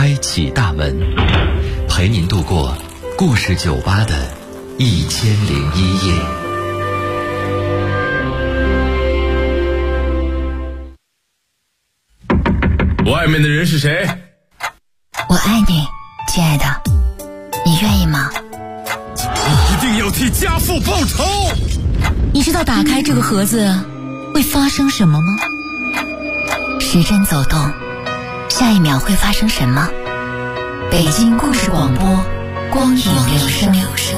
开启大门，陪您度过故事酒吧的1001夜。 外面的人是谁？ 我爱你，亲爱的，你愿意吗？ 你一定要替家父报仇！ 你知道打开这个盒子会发生什么吗？时针走动，下一秒会发生什么？北京故事广播，光影留声。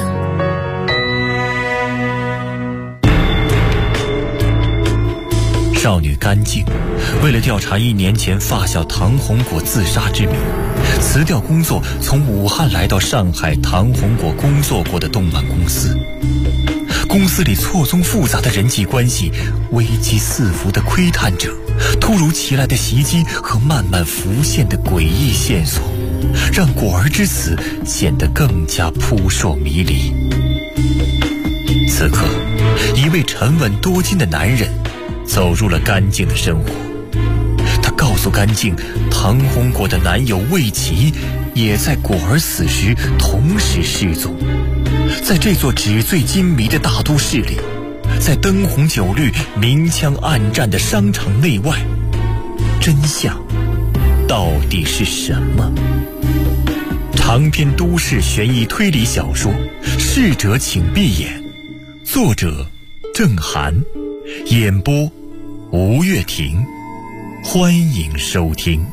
少女甘静为了调查1年前发小唐红果自杀之谜，辞掉工作，从武汉来到上海唐红果工作过的动漫公司。公司里错综复杂的人际关系，危机四伏的窥探者，突如其来的袭击和慢慢浮现的诡异线索，让果儿之死显得更加扑朔迷离。此刻，一位沉稳多金的男人走入了甘静的生活。他告诉甘静，唐红果的男友魏琪也在果儿死时同时失踪。在这座纸醉金迷的大都市里，在灯红酒绿、明枪暗战的商场内外，真相到底是什么？长篇都市悬疑推理小说《逝者请闭眼》，作者郑涵，演播吴月婷，欢迎收听。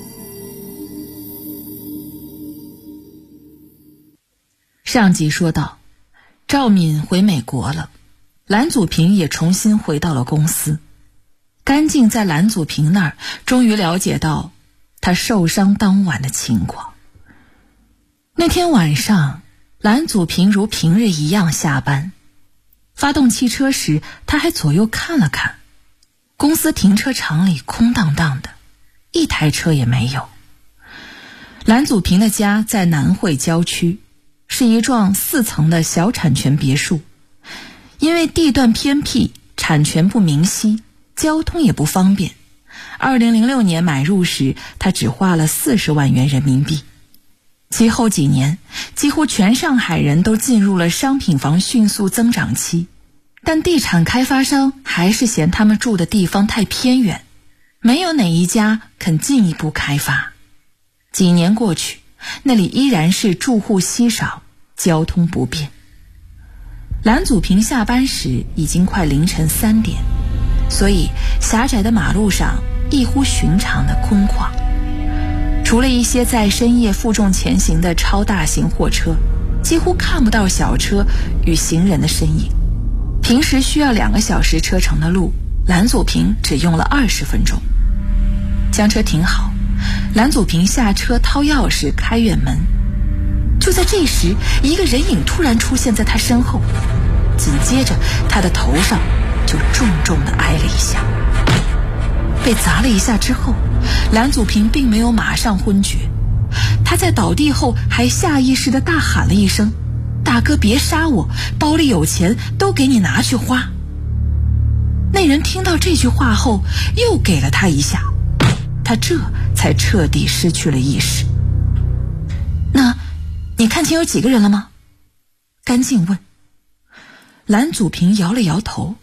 上集说到，赵敏回美国了，蓝祖平也重新回到了公司。甘静在蓝祖平那儿终于了解到他受伤当晚的情况。那天晚上，蓝祖平如平日一样下班，发动汽车时，他还左右看了看，公司停车场里空荡荡的，一台车也没有。蓝祖平的家在南汇郊区，是一幢4层的小产权别墅。因为地段偏僻，产权不明晰，交通也不方便。2006年买入时，他只花了40万元人民币。其后几年，几乎全上海人都进入了商品房迅速增长期，但地产开发商还是嫌他们住的地方太偏远，没有哪一家肯进一步开发。几年过去，那里依然是住户稀少，交通不便。蓝祖平下班时已经快凌晨3点，所以狭窄的马路上异乎寻常的空旷，除了一些在深夜负重前行的超大型货车，几乎看不到小车与行人的身影。平时需要2个小时车程的路，蓝祖平只用了20分钟。将车停好，蓝祖平下车掏钥匙开院门。就在这时，一个人影突然出现在他身后，紧接着他的头上就重重地挨了一下。被砸了一下之后，蓝祖平并没有马上昏厥，他在倒地后还下意识地大喊了一声：大哥别杀我，包里有钱都给你拿去花。那人听到这句话后又给了他一下，他这才彻底失去了意识。那你看清有几个人了吗？甘静问。蓝祖平摇了摇头，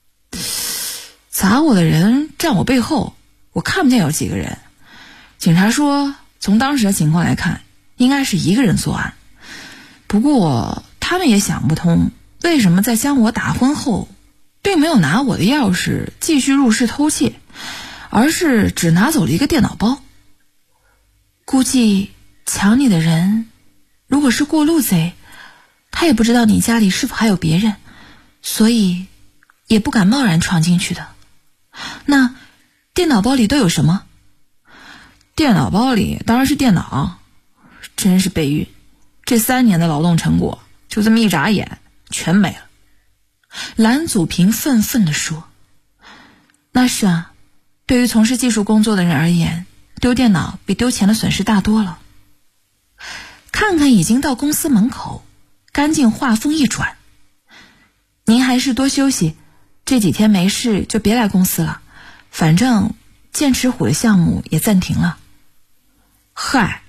砸我的人站我背后，我看不见有几个人。警察说从当时的情况来看，应该是一个人作案。不过他们也想不通，为什么在将我打昏后并没有拿我的钥匙继续入室偷窃，而是只拿走了一个电脑包。估计抢你的人如果是过路贼，他也不知道你家里是否还有别人，所以也不敢贸然闯进去的。那电脑包里都有什么？电脑包里当然是电脑。真是悲运，这3年的劳动成果就这么一眨眼全没了。蓝祖平愤愤地说。那是啊，对于从事技术工作的人而言，丢电脑比丢钱的损失大多了。看看已经到公司门口，甘静话锋一转：您还是多休息，这几天没事就别来公司了，反正剑齿虎的项目也暂停了。嗨，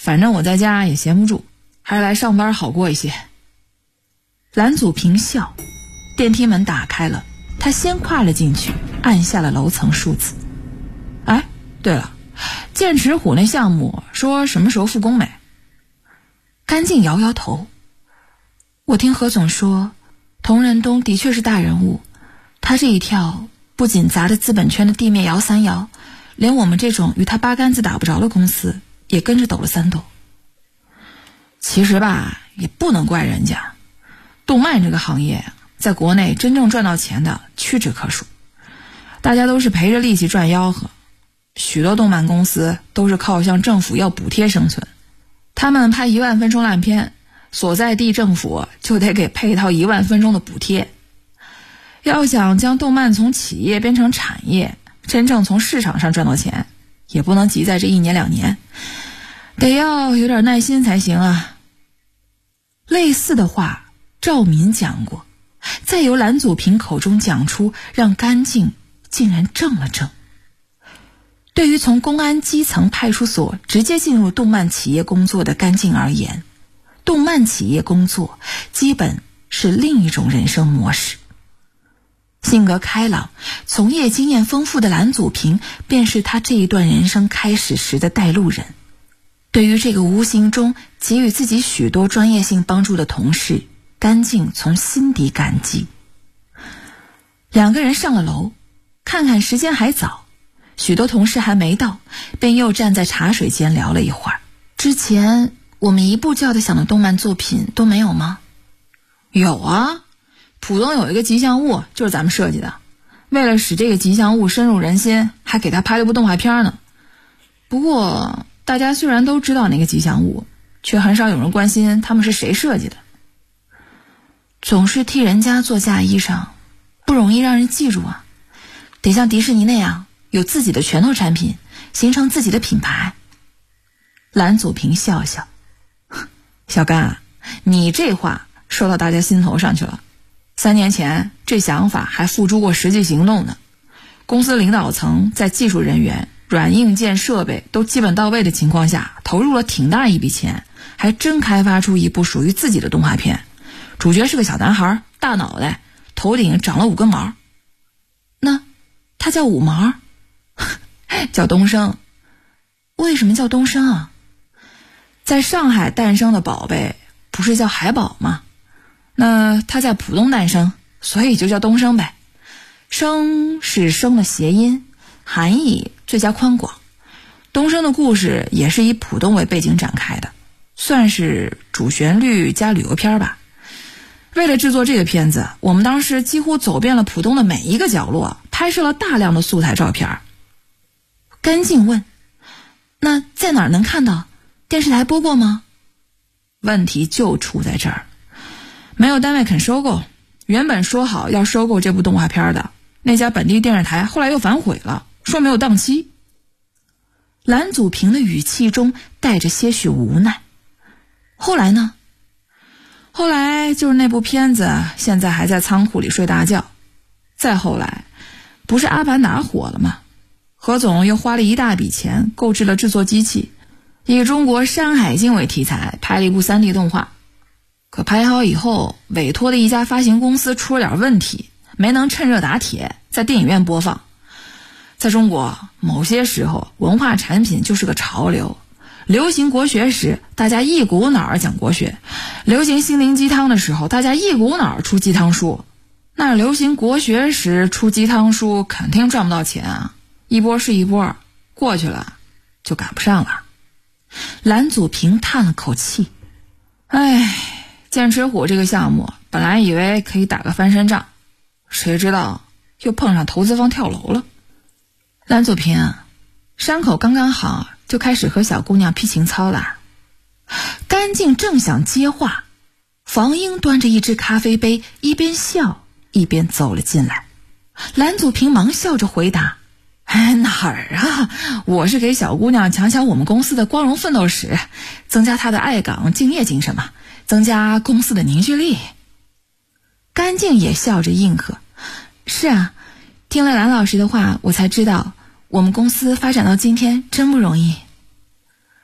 反正我在家也闲不住，还是来上班好过一些。蓝祖平笑，电梯门打开了，他先跨了进去，按下了楼层数字。哎，对了，剑齿虎那项目说什么时候复工没？甘静摇摇头。我听何总说，同仁东的确是大人物，他这一跳不仅砸得资本圈的地面摇三摇，连我们这种与他八竿子打不着的公司也跟着抖了3抖。其实吧，也不能怪人家，动漫这个行业在国内真正赚到钱的屈指可数，大家都是赔着利息赚吆喝，许多动漫公司都是靠向政府要补贴生存。他们拍1万分钟烂片，所在地政府就得给配套1万分钟的补贴。要想将动漫从企业变成产业，真正从市场上赚到钱，也不能急在这1年2年，得要有点耐心才行啊。类似的话赵敏讲过，再由蓝祖平口中讲出，让甘静竟然怔了怔。对于从公安基层派出所直接进入动漫企业工作的甘静而言，动漫企业工作基本是另一种人生模式。性格开朗、从业经验丰富的蓝祖平便是他这一段人生开始时的带路人。对于这个无形中给予自己许多专业性帮助的同事，甘静从心底感激。2个人上了楼，看看时间还早，许多同事还没到，便又站在茶水间聊了一会儿。之前我们一部叫得响的动漫作品都没有吗？有啊，浦东有一个吉祥物就是咱们设计的，为了使这个吉祥物深入人心，还给他拍了部动画片呢。不过大家虽然都知道那个吉祥物，却很少有人关心他们是谁设计的。总是替人家做嫁衣裳，不容易让人记住啊，得像迪士尼那样有自己的拳头产品，形成自己的品牌。蓝祖平笑笑，小甘啊，你这话说到大家心头上去了。3年前这想法还付诸过实际行动呢。公司领导层在技术人员、软硬件设备都基本到位的情况下，投入了挺大一笔钱，还真开发出一部属于自己的动画片。主角是个小男孩，大脑袋，头顶长了5根毛。那他叫五毛？叫东升。为什么叫东升啊？在上海诞生的宝贝不是叫海宝吗？那他在浦东诞生，所以就叫东升呗。升是升的谐音，含义最佳宽广。东升的故事也是以浦东为背景展开的，算是主旋律加旅游片吧。为了制作这个片子，我们当时几乎走遍了浦东的每一个角落，拍摄了大量的素材照片。甘静问，那在哪儿能看到？电视台播过吗？问题就出在这儿，没有单位肯收购。原本说好要收购这部动画片的那家本地电视台后来又反悔了，说没有档期。蓝祖平的语气中带着些许无奈。后来呢？后来就是那部片子现在还在仓库里睡大觉。再后来不是阿凡达火了吗？何总又花了一大笔钱购置了制作机器，以中国山海经为题材拍了一部 3D 动画。可拍好以后，委托的一家发行公司出了点问题，没能趁热打铁在电影院播放。在中国某些时候文化产品就是个潮流，流行国学时大家一股脑儿讲国学，流行心灵鸡汤的时候大家一股脑儿出鸡汤书。那流行国学时出鸡汤书肯定赚不到钱啊，一波是一波，过去了就赶不上了。蓝祖平叹了口气，剑齿虎这个项目本来以为可以打个翻身仗，谁知道又碰上投资方跳楼了。蓝祖平，山口刚刚好就开始和小姑娘劈情操了。甘静正想接话，房英端着一只咖啡杯，一边笑一边走了进来。蓝祖平忙笑着回答，哪儿啊，我是给小姑娘讲讲我们公司的光荣奋斗史，增加她的爱岗敬业精神嘛，增加公司的凝聚力。甘静也笑着应和，是啊，听了蓝老师的话，我才知道我们公司发展到今天真不容易。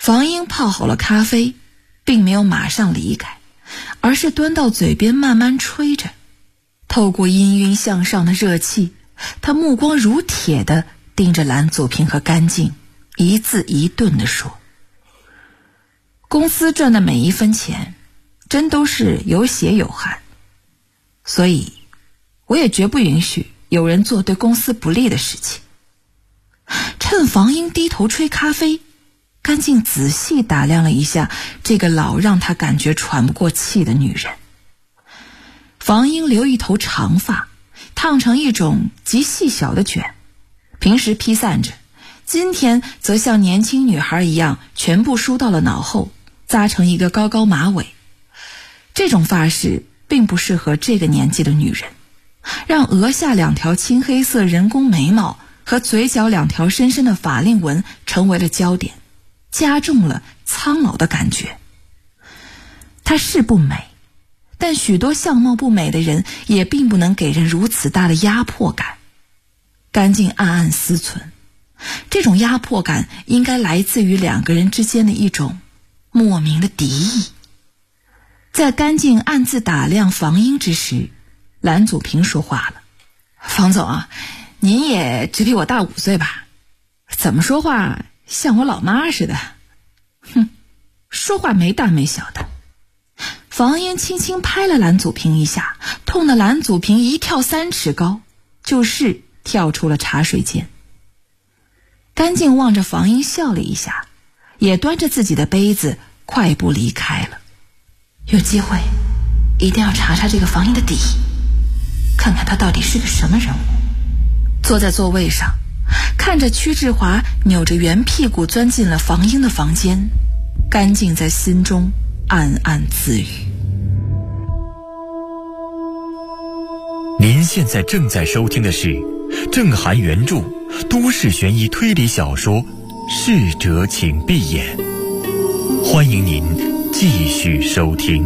房英泡好了咖啡，并没有马上离开，而是端到嘴边慢慢吹着。透过氤氲向上的热气，他目光如铁地盯着蓝祖平和甘静，一字一顿地说：公司赚的每一分钱真都是有血有汗，所以我也绝不允许有人做对公司不利的事情。趁房英低头吹咖啡，甘静仔细打量了一下这个老让他感觉喘不过气的女人。房英留一头长发，烫成一种极细小的卷，平时披散着，今天则像年轻女孩一样全部梳到了脑后，扎成一个高高马尾。这种发饰并不适合这个年纪的女人，让额下2条青黑色人工眉毛和嘴角2条深深的法令纹成为了焦点，加重了苍老的感觉。她是不美，但许多相貌不美的人也并不能给人如此大的压迫感。甘静暗暗思忖，这种压迫感应该来自于2个人之间的一种莫名的敌意。在甘静暗自打量房英之时，蓝祖平说话了：房总啊，您也只比我大5岁吧？怎么说话像我老妈似的？哼，说话没大没小的。房英轻轻拍了蓝祖平一下，痛得蓝祖平一跳3尺高，就是跳出了茶水间。甘静望着房英笑了一下，也端着自己的杯子快步离开了。有机会一定要查查这个房英的底，看看他到底是个什么人物。坐在座位上，看着屈志华扭着圆屁股钻进了房英的房间，甘静在心中暗暗自语。 您现在正在收听的是郑涵原著都市悬疑推理小说《逝者请闭眼》，欢迎您继续收听。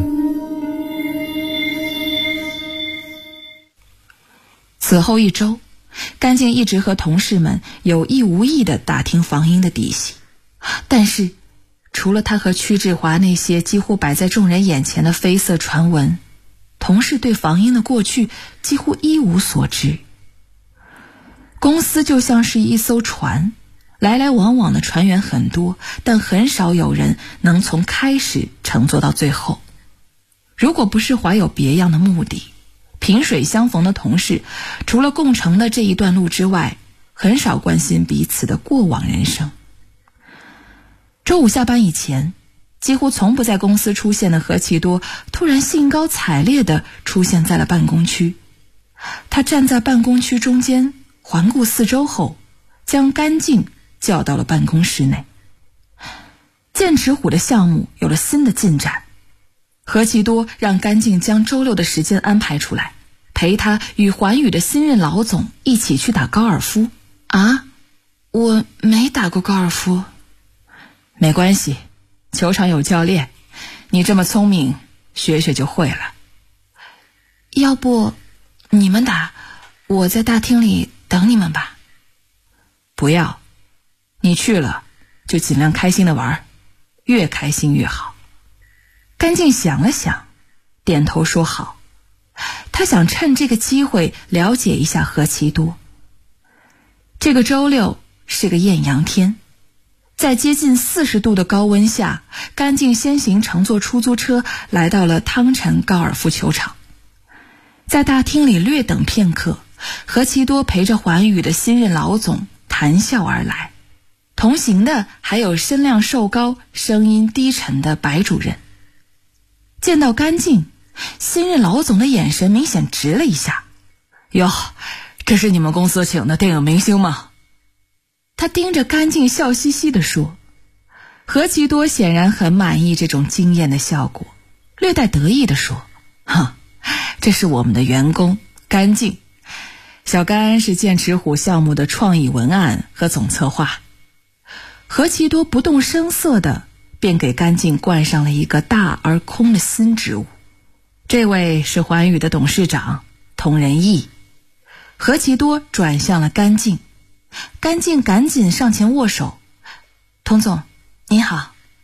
此后1周，甘静一直和同事们有意无意地打听房英的底细，但是除了他和屈志华那些几乎摆在众人眼前的绯色传闻，同事对房英的过去几乎一无所知。公司就像是一艘船，来来往往的船员很多，但很少有人能从开始乘坐到最后。如果不是怀有别样的目的，萍水相逢的同事除了共乘的这一段路之外，很少关心彼此的过往人生。周五下班以前，几乎从不在公司出现的何其多突然兴高采烈地出现在了办公区。他站在办公区中间，环顾四周后，将甘静叫到了办公室内。剑齿虎的项目有了新的进展，何其多让甘静将周6的时间安排出来，陪他与环宇的新任老总一起去打高尔夫。啊，我没打过高尔夫。没关系，球场有教练，你这么聪明，学学就会了。要不你们打，我在大厅里等你们吧。不要，你去了就尽量开心的玩，越开心越好。甘静想了想，点头说好。他想趁这个机会了解一下何其多。这个周6是个艳阳天，在接近40度的高温下，甘静先行乘坐出租车来到了汤臣高尔夫球场。在大厅里略等片刻，何其多陪着环宇的新任老总谈笑而来，同行的还有身量瘦高、声音低沉的白主任。见到甘静，新任老总的眼神明显直了一下。哟，这是你们公司请的电影明星吗？他盯着甘静笑嘻嘻地说。何其多显然很满意这种惊艳的效果，略带得意地说：这是我们的员工甘静，小甘是剑齿虎项目的创意文案和总策划。何其多不动声色地便给甘静冠上了一个大而空的新职务。这位是环宇的董事长佟仁义。何其多转向了甘静，甘静赶紧上前握手。佟总您好。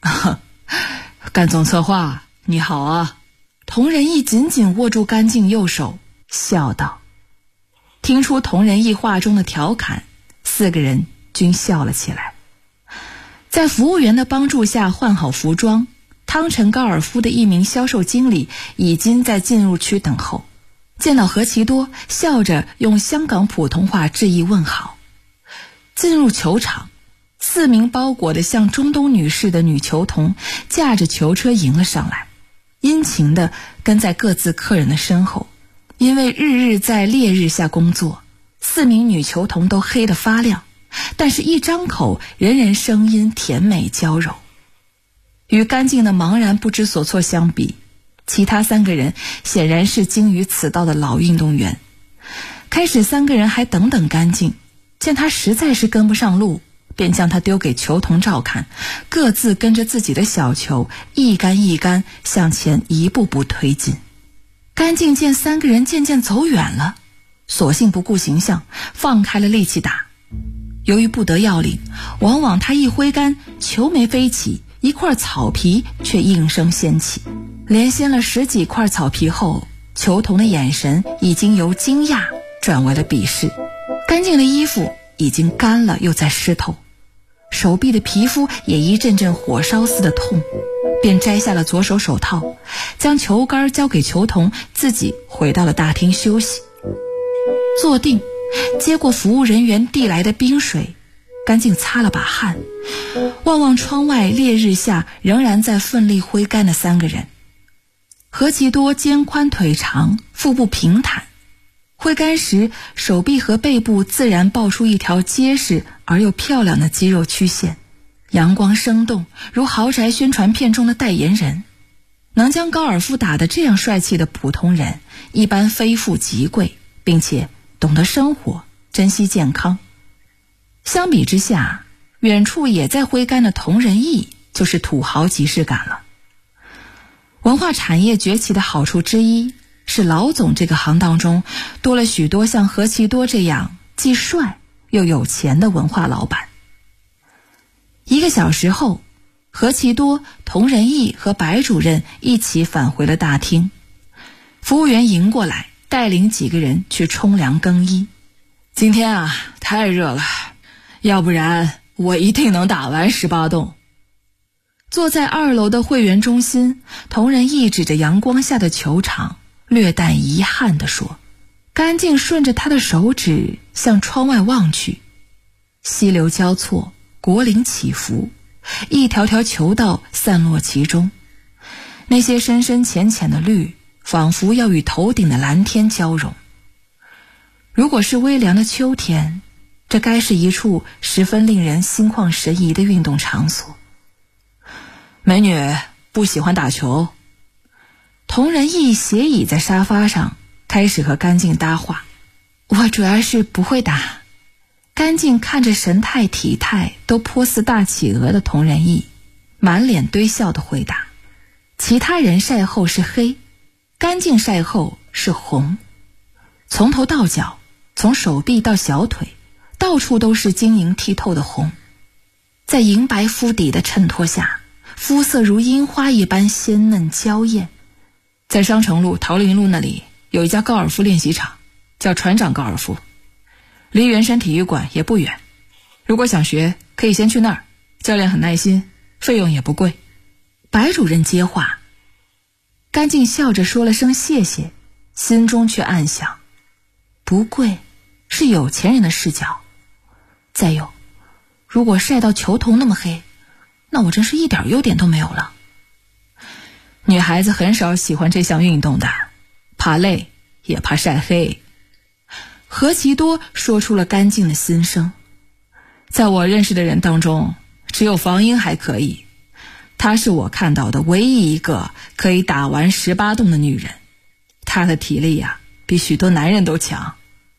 甘总策划，你好啊。佟仁义紧紧握住甘静右手，笑道。听出佟仁义话中的调侃，4个人均笑了起来。在服务员的帮助下换好服装，汤臣高尔夫的一名销售经理已经在进入区等候，见到何其多，笑着用香港普通话致意问好。进入球场，4名包裹得像中东女士的女球童驾着球车迎了上来，殷勤地跟在各自客人的身后。因为日日在烈日下工作，4名女球童都黑得发亮，但是一张口人人声音甜美娇柔。与甘静的茫然不知所措相比，其他3个人显然是精于此道的老运动员。开始3个人还等等甘静，见他实在是跟不上路，便将他丢给球童照看，各自跟着自己的小球一杆一杆向前一步步推进。甘静见3个人渐渐走远了，索性不顾形象，放开了力气打。由于不得要领，往往他一挥杆，球没飞起，一块草皮却应声掀起。连掀了10几块草皮后，球童的眼神已经由惊讶转为了鄙视。甘静的衣服已经干了又在湿透，手臂的皮肤也一阵阵火烧似的痛，便摘下了左手手套，将球杆交给球童，自己回到了大厅休息。坐定，接过服务人员递来的冰水，甘静擦了把汗，望望窗外烈日下仍然在奋力挥杆的3个人。何其多肩宽腿长，腹部平坦，挥杆时手臂和背部自然爆出一条结实而又漂亮的肌肉曲线，阳光生动，如豪宅宣传片中的代言人。能将高尔夫打得这样帅气的普通人，一般非富即贵，并且懂得生活，珍惜健康。相比之下，远处也在挥杆的佟仁义就是土豪即视感了。文化产业崛起的好处之一是老总这个行当中多了许多像何其多这样既帅又有钱的文化老板。1个小时后，何其多、佟仁义和白主任一起返回了大厅。服务员迎过来，带领几个人去冲凉更衣。今天啊，太热了，要不然我一定能打完18洞。坐在2楼的会员中心，佟仁义指着阳光下的球场，略带遗憾地说。甘静顺着他的手指向窗外望去，溪流交错，国岭起伏，一条条球道散落其中，那些深深浅浅的绿仿佛要与头顶的蓝天交融。如果是微凉的秋天，这该是一处十分令人心旷神怡的运动场所。美女不喜欢打球。佟仁义斜倚在沙发上，开始和甘静搭话。我主要是不会打。甘静看着神态体态都颇似大企鹅的佟仁义，满脸堆笑的回答。其他人晒后是黑，甘静晒后是红，从头到脚，从手臂到小腿，到处都是晶莹剔透的红。在银白肤底的衬托下，肤色如樱花一般鲜嫩娇艳。在商城路桃林路那里有一家高尔夫练习场，叫船长高尔夫，离圆山体育馆也不远。如果想学，可以先去那儿，教练很耐心，费用也不贵。白主任接话。甘静笑着说了声谢谢，心中却暗想，不贵是有钱人的视角。再有，如果晒到球童那么黑，那我真是一点优点都没有了。女孩子很少喜欢这项运动的，怕累也怕晒黑。何其多说出了甘静的心声。在我认识的人当中，只有房英还可以，她是我看到的唯一一个可以打完18洞的女人。她的体力呀，比许多男人都强。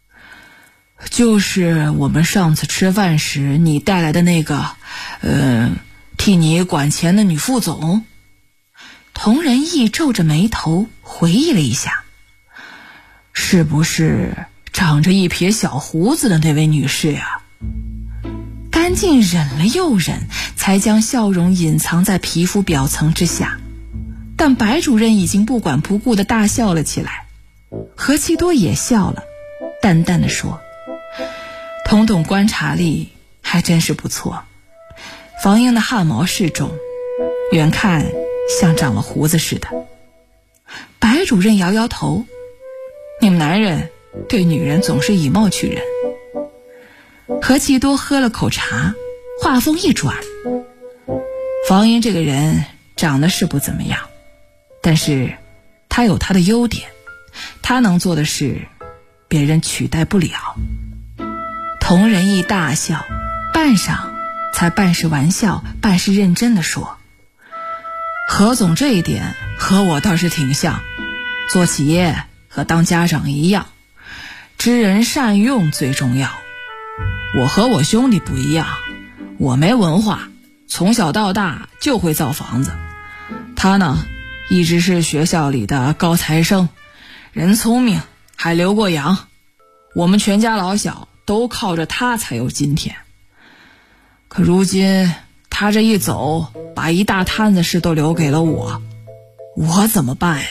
就是我们上次吃饭时你带来的那个替你管钱的女副总。佟仁义皱着眉头回忆了一下，是不是长着一撇小胡子的那位女士呀？甘甘静忍了又忍，才将笑容隐藏在皮肤表层之下。但白主任已经不管不顾地大笑了起来。何其多也笑了，淡淡地说：“童董观察力还真是不错。”房英的汗毛适中，远看像长了胡子似的。白主任摇摇头：“你们男人对女人总是以貌取人。”何其多喝了口茶，话锋一转：“房英这个人长得是不怎么样，但是他有他的优点，他能做的事别人取代不了。”同仁义大笑，半晌才半是玩笑半是认真地说：“何总这一点和我倒是挺像，做企业和当家长一样，知人善用最重要。我和我兄弟不一样，我没文化，从小到大就会造房子。他呢，一直是学校里的高材生，人聪明，还留过洋。我们全家老小都靠着他才有今天。可如今他这一走，把一大摊子事都留给了我，我怎么办呀？”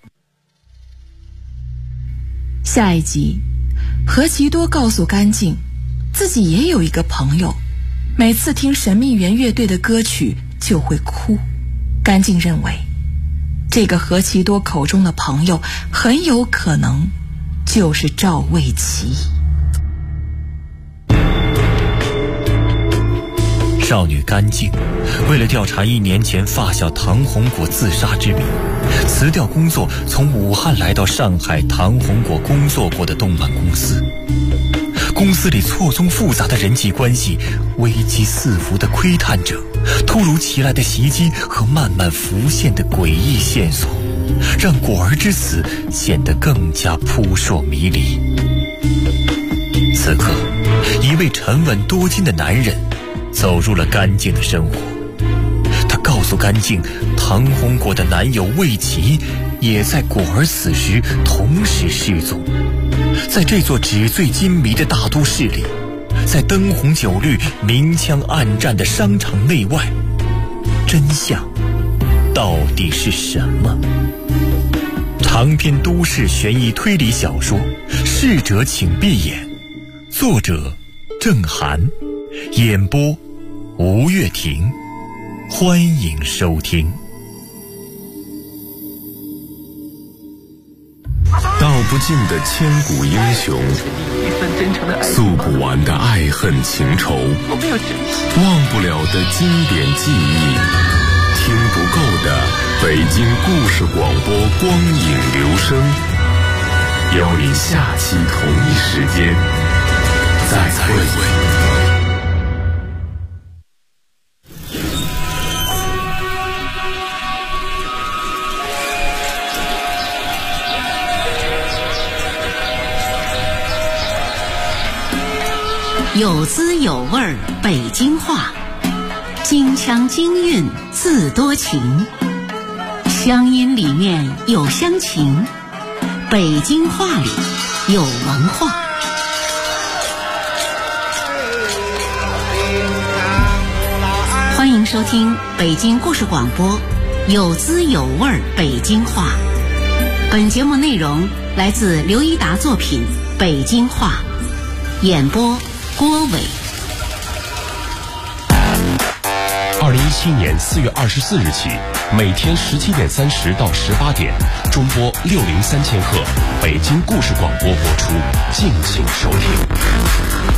下一集，何其多告诉甘静，自己也有一个朋友，每次听神秘园乐队的歌曲就会哭。甘静认为，这个何其多口中的朋友很有可能就是赵卫奇。 少女甘静为了调查1年前发小唐红果自杀之谜，辞掉工作，从武汉来到上海唐红果工作过的动漫公司。公司里错综复杂的人际关系，危机四伏的窥探者，突如其来的袭击和慢慢浮现的诡异线索，让果儿之死显得更加扑朔迷离。此刻，一位沉稳多金的男人走入了甘静的生活。他告诉甘静，唐红果的男友卫奇也在果儿死时同时失踪。在这座纸醉金迷的大都市里，在灯红酒绿、明枪暗战的商场内外，真相到底是什么？长篇都市悬疑推理小说《逝者请闭眼》，作者郑涵，演播吴月婷，欢迎收听。 道不尽的千古英雄，诉不完的爱恨情仇，忘不了的经典记忆，听不够的北京故事广播光影留声。邀您下期同一时间再会。 有滋有味儿北京话，京腔京韵字多情，乡音里面有乡情，北京话里有文化。欢迎收听北京故事广播有滋有味儿北京话。本节目内容来自刘一达作品《北京话》，演播郭伟。 2017年4月24日起，每天17点30到18点，中波603000赫，北京故事广播播出，敬请收听。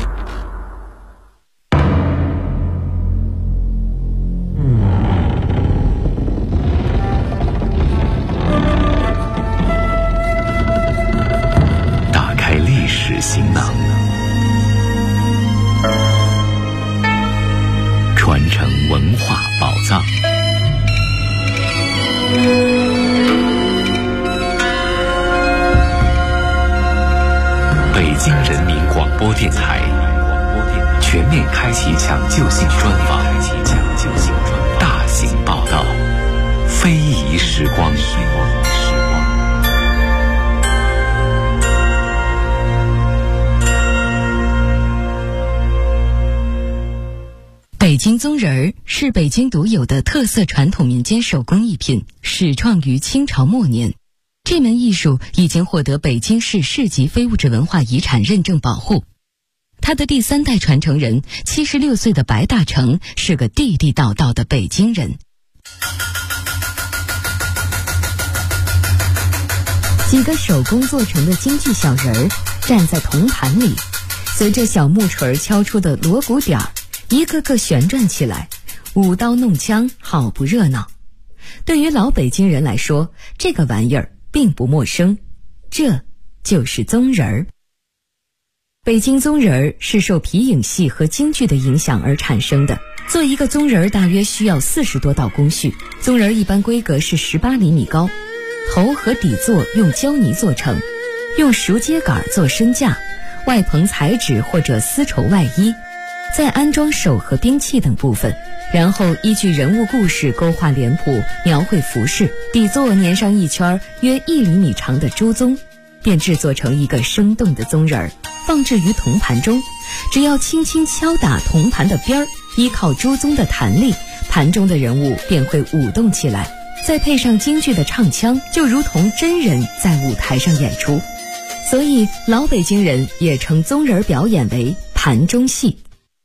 打开历史行囊，传承文化宝藏。北京人民广播电台全面开启抢救性专访，大型报道，非遗时光。 京棕人儿是北京独有的特色传统民间手工艺品，始创于清朝末年。这门艺术已经获得北京市市级非物质文化遗产认证保护。他的第3代传承人76岁的白大成是个地地道道的北京人。几个手工做成的京剧小人儿站在铜盘里，随着小木锤敲出的锣鼓点儿，一个个旋转起来，舞刀弄枪，好不热闹。对于老北京人来说，这个玩意儿并不陌生，这就是棕人儿。北京棕人儿是受皮影戏和京剧的影响而产生的。做一个棕人儿大约需要40多道工序。棕人儿一般规格是18厘米高，头和底座用胶泥做成，用熟秸秆做身架，外棚彩纸或者丝绸外衣，再安装手和兵器等部分，然后依据人物故事勾画脸谱，描绘服饰，底座粘上一圈约1厘米长的猪鬃，便制作成一个生动的棕人儿，放置于铜盘中。只要轻轻敲打铜盘的边儿，依靠猪鬃的弹力，盘中的人物便会舞动起来，再配上京剧的唱腔，就如同真人在舞台上演出。所以老北京人也称棕人表演为盘中戏。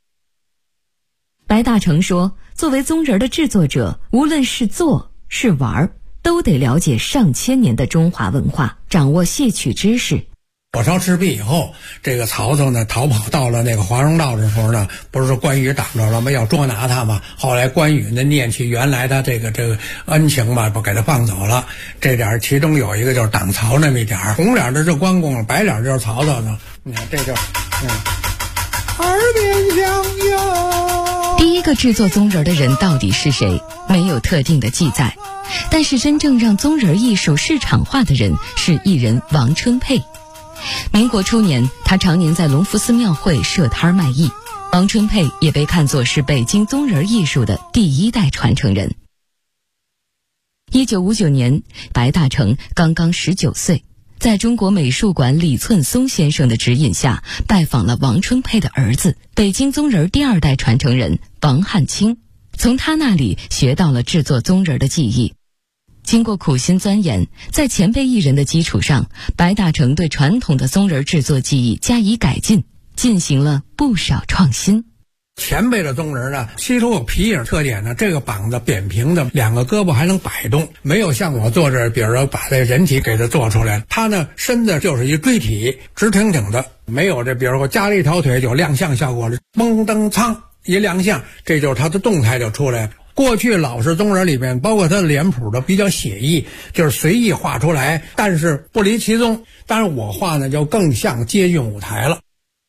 白大成说，作为棕人的制作者，无论是做是玩，都得了解上千年的中华文化，掌握戏曲知识。 火烧赤壁以后，这个曹操呢逃跑到了那个华容道的时候呢，不是关羽挡着了吗？要捉拿他嘛。后来关羽呢念起原来他这个恩情吧，不给他放走了。这点其中有一个就是挡曹那么一点，红脸的是关公，白脸就是曹操呢。你看这就耳边响哟。 第一个制作棕人的人到底是谁？没有特定的记载。但是真正让棕人艺术市场化的人是艺人王春佩。民国初年，他常年在隆福寺庙会设摊卖艺。王春佩也被看作是北京棕人艺术的第1代传承人。1959年，白大成刚刚19岁，在中国美术馆李寸松先生的指引下，拜访了王春佩的儿子，北京棕人第2代传承人王汉卿，从他那里学到了制作棕人的技艺。经过苦心钻研，在前辈艺人的基础上，白大成对传统的棕人制作技艺加以改进，进行了不少创新。 前辈的棕人呢，吸收有皮影特点呢，这个膀子扁平的，2个胳膊还能摆动，没有像我做这，比如说把这人体给它做出来，他呢身子就是一锥体，直挺挺的，没有这比如说加了一条腿就亮相效果了，蒙登苍一亮相，这就是他的动态就出来了。过去老式棕人里面，包括他的脸谱的比较写意，就是随意画出来，但是不离其宗。但是我画呢，就更像接近舞台了。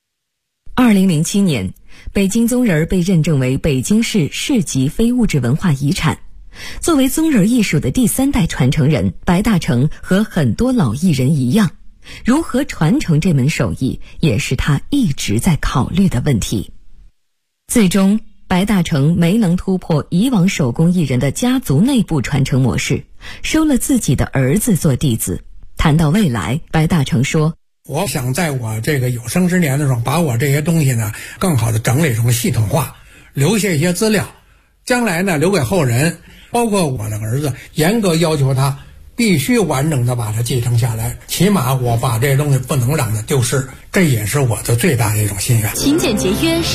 2007年，北京棕人被认证为北京市市级非物质文化遗产。作为棕人艺术的第3代传承人，白大成和很多老艺人一样，如何传承这门手艺，也是他一直在考虑的问题。最终，白大成没能突破以往手工艺人的家族内部传承模式，收了自己的儿子做弟子。谈到未来，白大成说， 我想在我这个有生之年的时候，把我这些东西呢更好的整理成系统化，留下一些资料，将来呢留给后人，包括我的儿子，严格要求他必须完整的把它继承下来，起码我把这些东西不能让它丢失，这也是我的最大的一种心愿。 勤俭节约